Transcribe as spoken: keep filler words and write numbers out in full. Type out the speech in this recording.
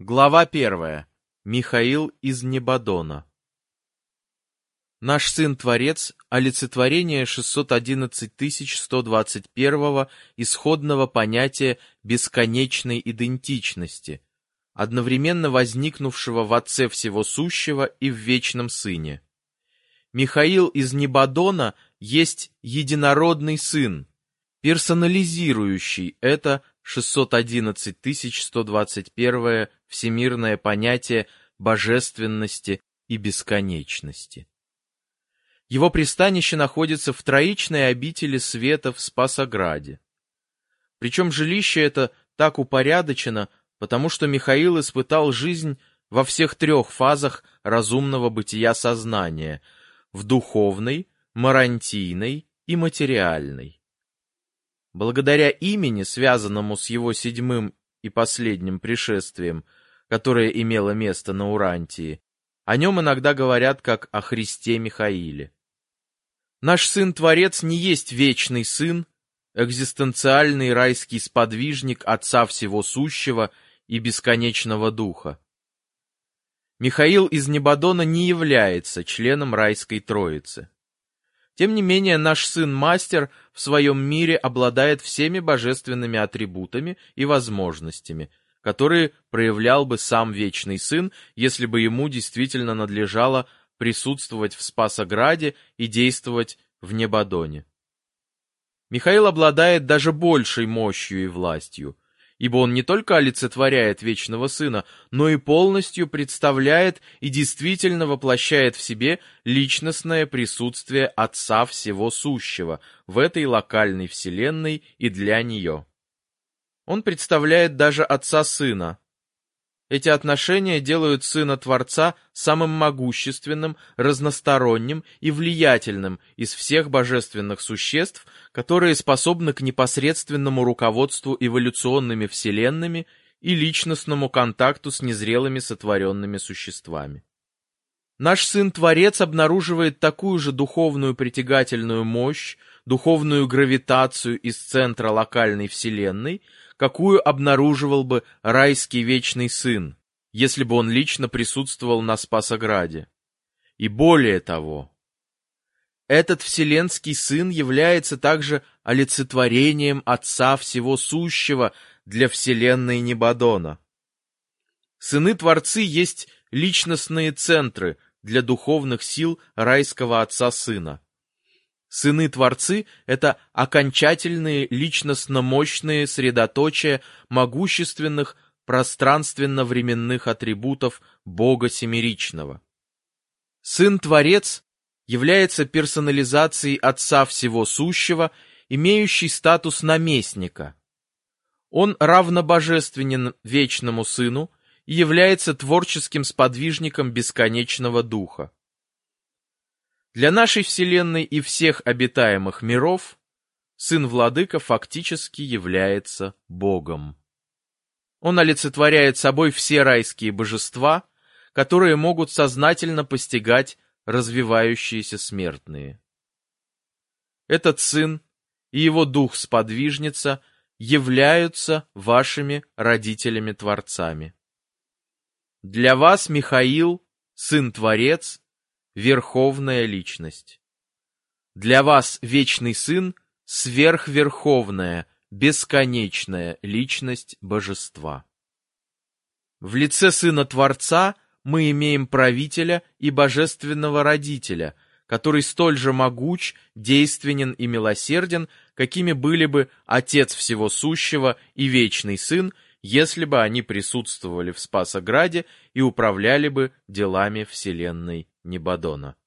Глава первая. Михаил из Небодона. Наш Сын-Творец – олицетворение шестьсот одиннадцать тысяч сто двадцать первого исходного понятия бесконечной идентичности, одновременно возникнувшего в Отце Всего Сущего и в Вечном Сыне. Михаил из Небодона есть единородный Сын, персонализирующий это шестьсот одиннадцать тысяч сто двадцать первое всемирное понятие божественности и бесконечности. Его пристанище находится в троичной обители света в Спасограде. Причем жилище это так упорядочено, потому что Михаил испытал жизнь во всех трех фазах разумного бытия сознания – в духовной, марантийной и материальной. Благодаря имени, связанному с его седьмым и последним пришествием, которое имело место на Урантии, о нем иногда говорят как о Христе Михаиле. Наш Сын-Творец не есть вечный Сын, экзистенциальный райский сподвижник Отца Всего Сущего и Бесконечного Духа. Михаил из Небодона не является членом райской Троицы. Тем не менее, наш Сын-Мастер в своем мире обладает всеми божественными атрибутами и возможностями, которые проявлял бы сам Вечный Сын, если бы ему действительно надлежало присутствовать в Спасограде и действовать в Небодоне. Михаил обладает даже большей мощью и властью, ибо он не только олицетворяет Вечного Сына, но и полностью представляет и действительно воплощает в себе личностное присутствие Отца Всего Сущего в этой локальной вселенной и для нее. Он представляет даже Отца Сына. Эти отношения делают Сына Творца самым могущественным, разносторонним и влиятельным из всех божественных существ, которые способны к непосредственному руководству эволюционными вселенными и личностному контакту с незрелыми сотворенными существами. Наш Сын-Творец обнаруживает такую же духовную притягательную мощь, духовную гравитацию из центра локальной вселенной, какую обнаруживал бы райский Вечный Сын, если бы он лично присутствовал на Спасограде. И более того, этот вселенский Сын является также олицетворением Отца Всего Сущего для вселенной Небодона. Сыны-творцы есть личностные центры для духовных сил райского Отца-Сына. Сыны-творцы — это окончательные личностно-мощные средоточия могущественных пространственно-временных атрибутов Бога Семеричного. Сын-творец является персонализацией Отца Всего Сущего, имеющий статус наместника. Он равнобожественен Вечному Сыну и является творческим сподвижником Бесконечного Духа. Для нашей Вселенной и всех обитаемых миров Сын-Владыка фактически является Богом. Он олицетворяет собой все райские божества, которые могут сознательно постигать развивающиеся смертные. Этот Сын и его Дух-сподвижница являются вашими родителями-творцами. Для вас Михаил, Сын-Творец, Верховная Личность. Для вас Вечный Сын — сверхверховная, бесконечная Личность Божества. В лице Сына Творца мы имеем правителя и божественного родителя, который столь же могуч, действенен и милосерден, какими были бы Отец Всего Сущего и Вечный Сын, если бы они присутствовали в Спасограде и управляли бы делами вселенной Небодона.